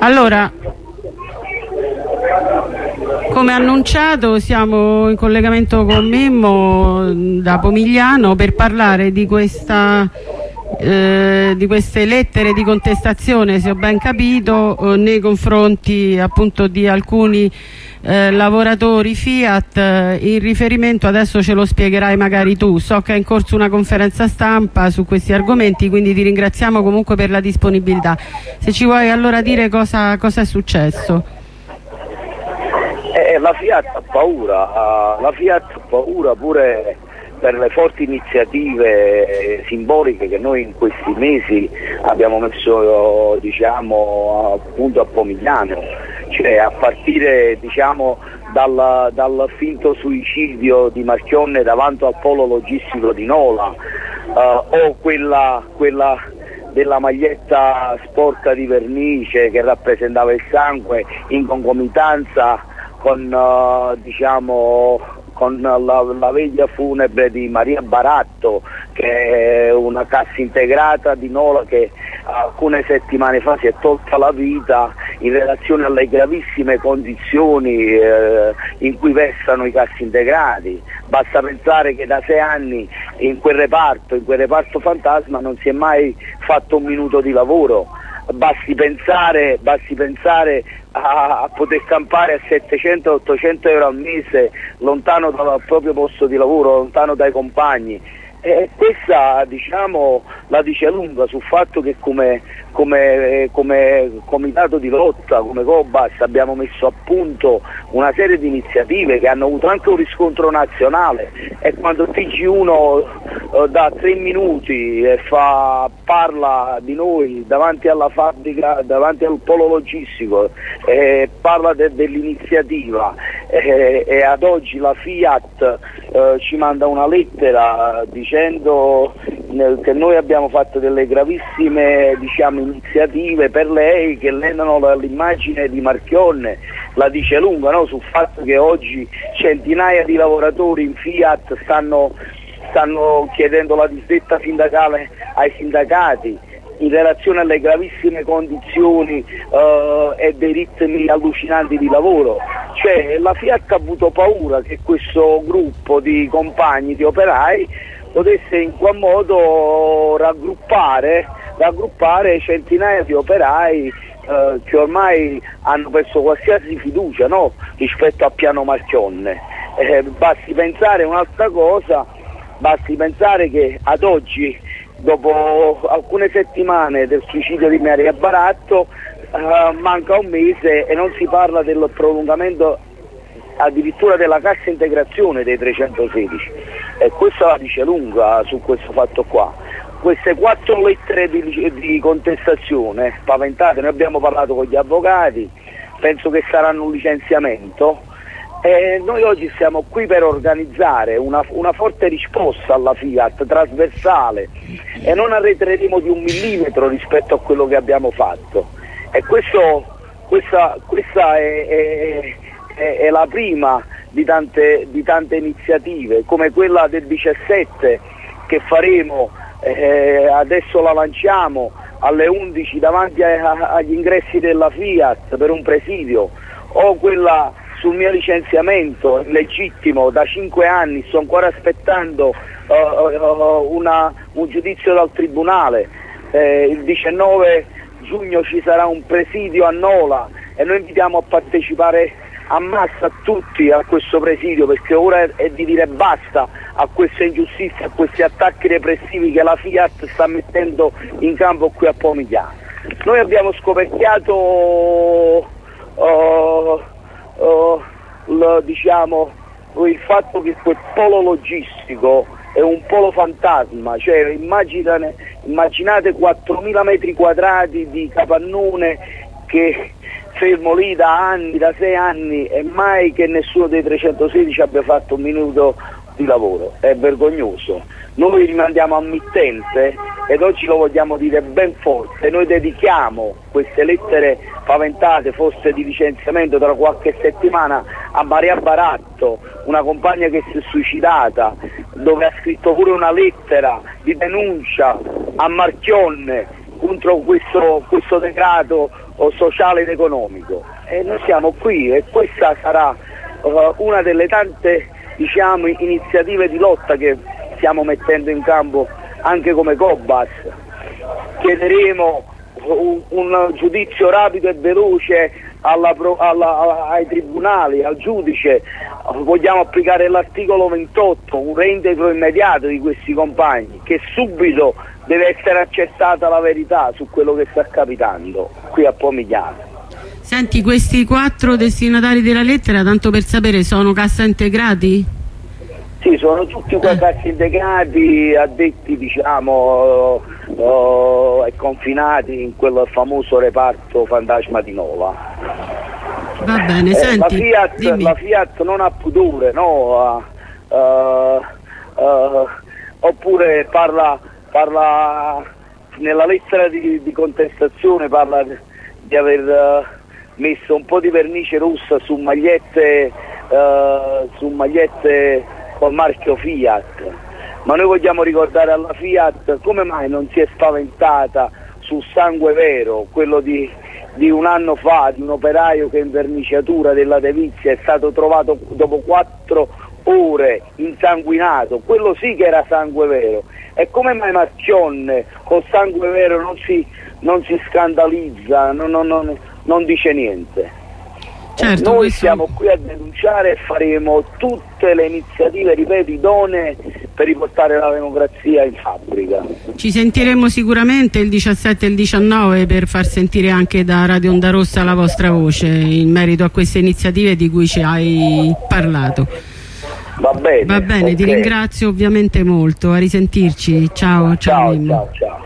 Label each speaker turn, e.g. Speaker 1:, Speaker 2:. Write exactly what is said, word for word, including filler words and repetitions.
Speaker 1: Allora, come annunciato, siamo in collegamento con Mimmo da Pomigliano per parlare di questa eh, di queste lettere di contestazione, se ho ben capito, eh, nei confronti appunto di alcuni eh, lavoratori Fiat, eh, in riferimento, adesso ce lo spiegherai magari tu, so che è in corso una conferenza stampa su questi argomenti, quindi ti ringraziamo comunque per la disponibilità. Se ci vuoi allora dire cosa, cosa è successo.
Speaker 2: Eh, la Fiat ha paura, uh, la Fiat ha paura pure per le forti iniziative eh, simboliche che noi in questi mesi abbiamo messo, diciamo, appunto a Pomigliano, cioè a partire, diciamo, dal, dal finto suicidio di Marchionne davanti al polo logistico di Nola, uh, o quella, quella della maglietta sporca di vernice che rappresentava il sangue in concomitanza con, uh, diciamo, con la, la veglia funebre di Maria Baratto, che è una cassa integrata di Nola che alcune settimane fa si è tolta la vita in relazione alle gravissime condizioni eh, in cui versano i cassi integrati. Basta pensare che da sei anni in quel reparto, in quel reparto fantasma, non si è mai fatto un minuto di lavoro. Basti pensare, basti pensare a, a poter campare a settecento ottocento euro al mese lontano dal proprio posto di lavoro, lontano dai compagni. E questa, diciamo, la dice lunga sul fatto che come, come, come comitato di lotta, come Cobas, abbiamo messo a punto una serie di iniziative che hanno avuto anche un riscontro nazionale, e quando T G uno eh, da tre minuti e fa, parla di noi davanti alla fabbrica, davanti al polo logistico, eh, parla de, dell'iniziativa eh, e ad oggi la Fiat eh, ci manda una lettera dicendo che noi abbiamo fatto delle gravissime, diciamo, iniziative per lei che lenano l'immagine di Marchionne, la dice lunga, no? Sul fatto che oggi centinaia di lavoratori in Fiat stanno, stanno chiedendo la disdetta sindacale ai sindacati in relazione alle gravissime condizioni uh, e dei ritmi allucinanti di lavoro. Cioè la Fiat ha avuto paura che questo gruppo di compagni, di operai, potesse in qual modo raggruppare, raggruppare centinaia di operai eh, che ormai hanno perso qualsiasi fiducia, no? Rispetto a piano Marchionne. Eh, basti pensare un'altra cosa, basti pensare che ad oggi, dopo alcune settimane del suicidio di Maria Baratto, eh, manca un mese e non si parla del prolungamento addirittura della cassa integrazione dei trecentosedici, e questa la dice lunga su questo fatto qua. Queste quattro lettere di, di contestazione spaventate, noi abbiamo parlato con gli avvocati, penso che saranno un licenziamento, e noi oggi siamo qui per organizzare una, una forte risposta alla Fiat, trasversale, e non arretreremo di un millimetro rispetto a quello che abbiamo fatto. E questo, questa, questa è, è è la prima di tante, di tante iniziative, come quella del diciassette che faremo, eh, adesso la lanciamo alle undici davanti a, agli ingressi della Fiat per un presidio, o quella sul mio licenziamento illegittimo da cinque anni, sto ancora aspettando uh, uh, una, un giudizio dal tribunale. Eh, il diciannove giugno ci sarà un presidio a Nola e noi invitiamo a partecipare ammazza tutti a questo presidio, perché ora è di dire basta a queste ingiustizie, a questi attacchi repressivi che la Fiat sta mettendo in campo qui a Pomigliano. Noi abbiamo scoperchiato uh, uh, l, diciamo, il fatto che quel polo logistico è un polo fantasma, cioè immaginate, immaginate quattromila metri quadrati di capannone che fermo lì da anni, da sei anni, e mai che nessuno dei trecentosedici abbia fatto un minuto di lavoro. È vergognoso. Noi rimandiamo a mittente, ed oggi lo vogliamo dire ben forte, noi dedichiamo queste lettere paventate, forse di licenziamento tra qualche settimana, a Maria Baratto, una compagna che si è suicidata, dove ha scritto pure una lettera di denuncia a Marchionne, contro questo, questo degrado sociale ed economico. E noi siamo qui e questa sarà uh, una delle tante, diciamo, iniziative di lotta che stiamo mettendo in campo anche come Cobas. Chiederemo un, un giudizio rapido e veloce alla, alla, ai tribunali, al giudice. Vogliamo applicare l'articolo ventotto, un reintegro immediato di questi compagni, che subito deve essere accertata la verità su quello che sta capitando qui a Pomigliano.
Speaker 1: Senti, questi quattro destinatari della lettera, tanto per sapere, sono cassa integrati?
Speaker 2: Sì, sono tutti qua eh. cassa integrati, addetti, diciamo, uh, uh, e confinati in quel famoso reparto fantasma di Nova.
Speaker 1: Va bene,
Speaker 2: eh,
Speaker 1: senti,
Speaker 2: la Fiat, la Fiat non ha pudore, no? Uh, uh, uh, oppure parla, parla nella lettera di, di contestazione, parla di aver uh, messo un po' di vernice rossa su magliette, uh, su magliette col marchio Fiat. Ma noi vogliamo ricordare alla Fiat come mai non si è spaventata sul sangue vero, quello di, di un anno fa, di un operaio che in verniciatura della Devizia è stato trovato dopo quattro ore insanguinato. Quello sì che era sangue vero. E come mai Marchionne col sangue vero non si, non si scandalizza, non, non, non, non dice niente?
Speaker 1: Certo,
Speaker 2: noi
Speaker 1: questo...
Speaker 2: siamo qui a denunciare e faremo tutte le iniziative, ripeto, idonee per riportare la democrazia in fabbrica.
Speaker 1: Ci sentiremo sicuramente il diciassette e il diciannove per far sentire anche da Radio Onda Rossa la vostra voce in merito a queste iniziative di cui ci hai parlato.
Speaker 2: Va bene,
Speaker 1: Va bene,
Speaker 2: okay.
Speaker 1: Ti ringrazio ovviamente molto, a risentirci, ciao, ciao,
Speaker 2: ciao, ciao, ciao.